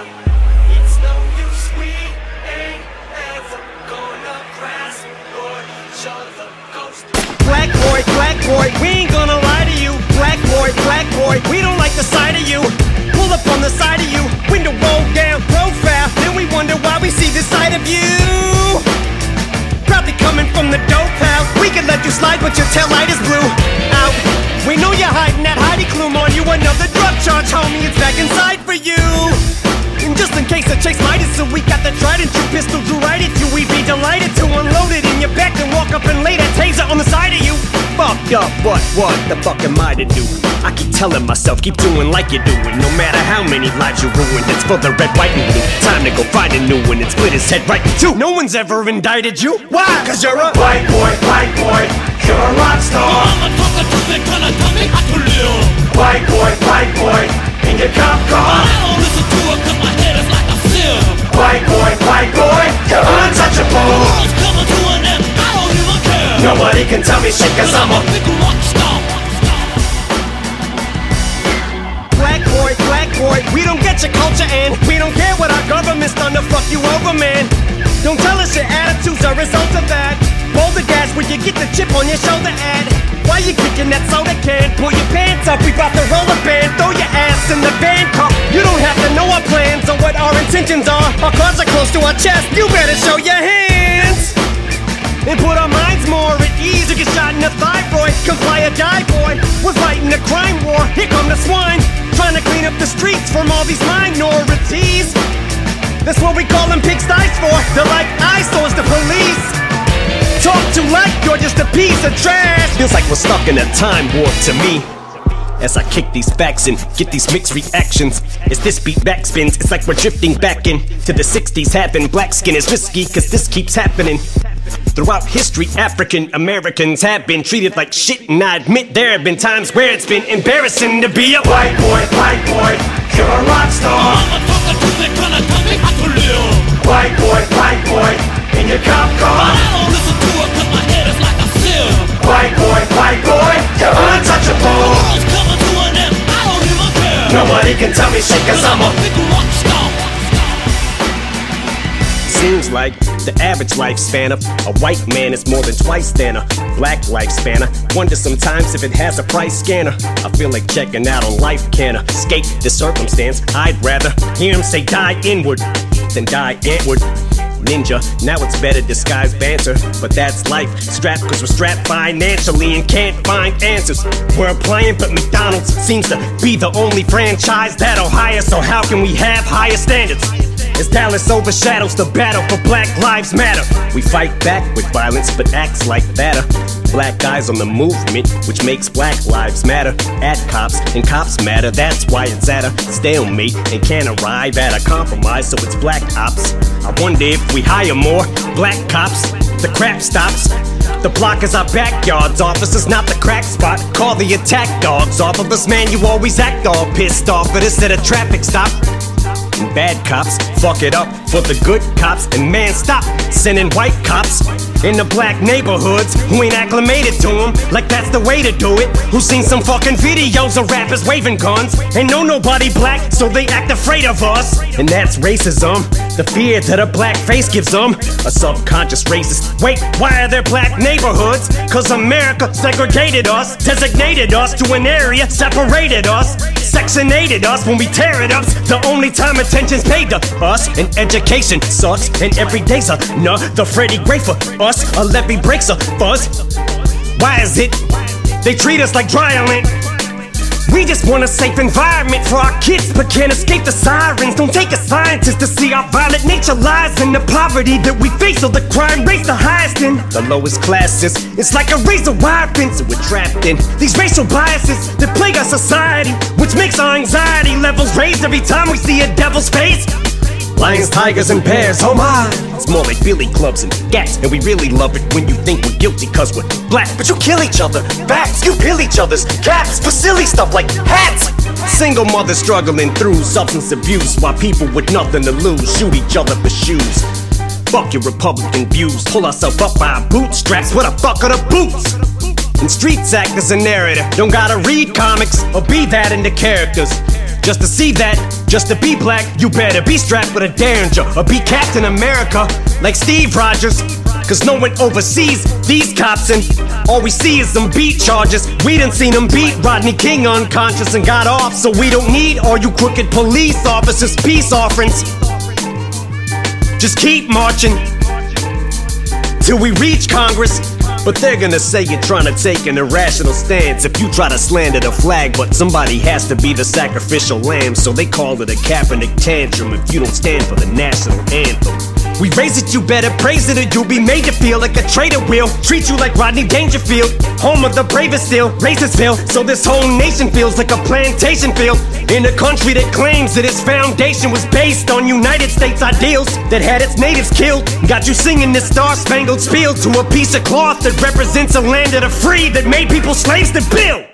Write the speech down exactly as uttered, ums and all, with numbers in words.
It's no use, we ain't ever gonna grasp or each other ghost. Black boy, black boy, we ain't gonna lie to you. Black boy, black boy, we don't like the sight of you. Pull up on the side of you, window roll down profile. Then we wonder why we see this side of you. Probably coming from the dope house. We can let you slide, but your tail light is blue. Out. We know you're hiding that Heidi Klum on you. Another drug charge, homie, it's back inside for you. And just in case the chase might so we got the trident, two pistols to right at you. We'd be delighted to unload it in your back and walk up and lay that taser on the side of you. Fucked up, what, what the fuck am I to do? I keep telling myself, keep doing like you're doing. No matter how many lives you ruin, it's for the red, white, and blue. Time to go find a new one and split his head right in two. No one's ever indicted you. Why? Cause you're a white boy, white boy, you're a rock star. White boy, white boy, in your cop car. White boy, white boy, you're untouchable. Nobody can tell me shit cause I'm a black boy, black boy, we don't get your culture and we don't care what our government's done to fuck you over, man. Don't tell us your attitude's a result of that. Roll the gas when you get the chip on your shoulder ad. Why you kicking that soda can? Pull your pants up, we bout to roll a band. Throw your ass in the band car. You don't have to know our plans or what our intentions are. Our cards are close to our chest, you better show your hands and put our minds more at ease. You get shot in the thyroid, comply or die, boy. We're fighting the crime war, here come the swine, trying to clean up the streets from all these minorities. That's what we call them pigsties for. They're like eyesores to police. Talk to like you're just a piece of trash. Feels like we're stuck in a time warp to me. As I kick these facts and get these mixed reactions. As this beat backspins, it's like we're drifting back in to the sixties. Having black skin is risky cause this keeps happening. Throughout history, African Americans have been treated like shit, and I admit there have been times where it's been embarrassing to be a white boy, white boy, you're a rock star. White boy, white boy, in your cop car. White boy, white boy, you're untouchable. Nobody can tell me shit cause I'm a seems like the average lifespan of a white man is more than twice than a black lifespan. I wonder sometimes if it has a price scanner. I feel like checking out on life can escape the circumstance. I'd rather hear him say die inward than die antward. Ninja, now it's better disguised banter, but that's life. Strapped cause we're strapped financially and can't find answers. We're applying, but McDonald's seems to be the only franchise that'll hire. So how can we have higher standards? As Dallas overshadows the battle for Black Lives Matter. We fight back with violence, but acts like that. Black eyes on the movement, which makes Black Lives Matter. At cops, and cops matter, that's why it's at a stalemate and can't arrive at a compromise, so it's black ops. I wonder if we hire more black cops, the crap stops. The block is our backyards, officers, not the crack spot. Call the attack dogs off of us, man, you always act all pissed off at us at a traffic stop. And bad cops fuck it up for the good cops. And man, stop sending white cops into black neighborhoods who ain't acclimated to them, like that's the way to do it. Who seen some fucking videos of rappers waving guns and know nobody black, so they act afraid of us. And that's racism, the fear that a black face gives them. A subconscious racist. Wait, why are there black neighborhoods? Cause America segregated us, designated us to an area, separated us, sectionated us. When we tear it up, the only time attention's paid to us. And education sucks, and every day's another Freddy Gray for us. A levee breaks a fuzz. Why is it they treat us like dryland? We just want a safe environment for our kids, but can't escape the sirens. Don't take a scientist to see our violent nature lies in the poverty that we face, so the crime rates the highest in the lowest classes. It's like a razor wire fence that we're trapped in. These racial biases that plague our society, which makes our anxiety levels raise every time we see a devil's face. Lions, tigers, and bears, oh my. It's more like billy clubs and gats, and we really love it when you think we're guilty cause we're black. But you kill each other, facts, you peel each other's caps for silly stuff like hats. Single mothers struggling through substance abuse, while people with nothing to lose shoot each other for shoes. Fuck your Republican views, pull ourselves up by our bootstraps, what the fuck are the boots? And streets act as a narrator, don't gotta read comics or be that into characters just to see that Just to be black, you better be strapped with a Derringer or be Captain America like Steve Rogers. Cause no one oversees these cops and all we see is them beat charges. We done seen them beat Rodney King unconscious and got off. So we don't need all you crooked police officers' peace offerings. Just keep marching till we reach Congress. But they're gonna say you're trying to take an irrational stance if you try to slander the flag. But somebody has to be the sacrificial lamb, so they call it a Kaepernick tantrum if you don't stand for the national anthem. We raise it, you better praise it, or you'll be made to feel like a traitor will. Treat you like Rodney Dangerfield, home of the bravest still, Racersville. So this whole nation feels like a plantation field in a country that claims that its foundation was based on United States ideals that had its natives killed. Got you singing this star-spangled spiel to a piece of cloth that represents a land of the free that made people slaves to build.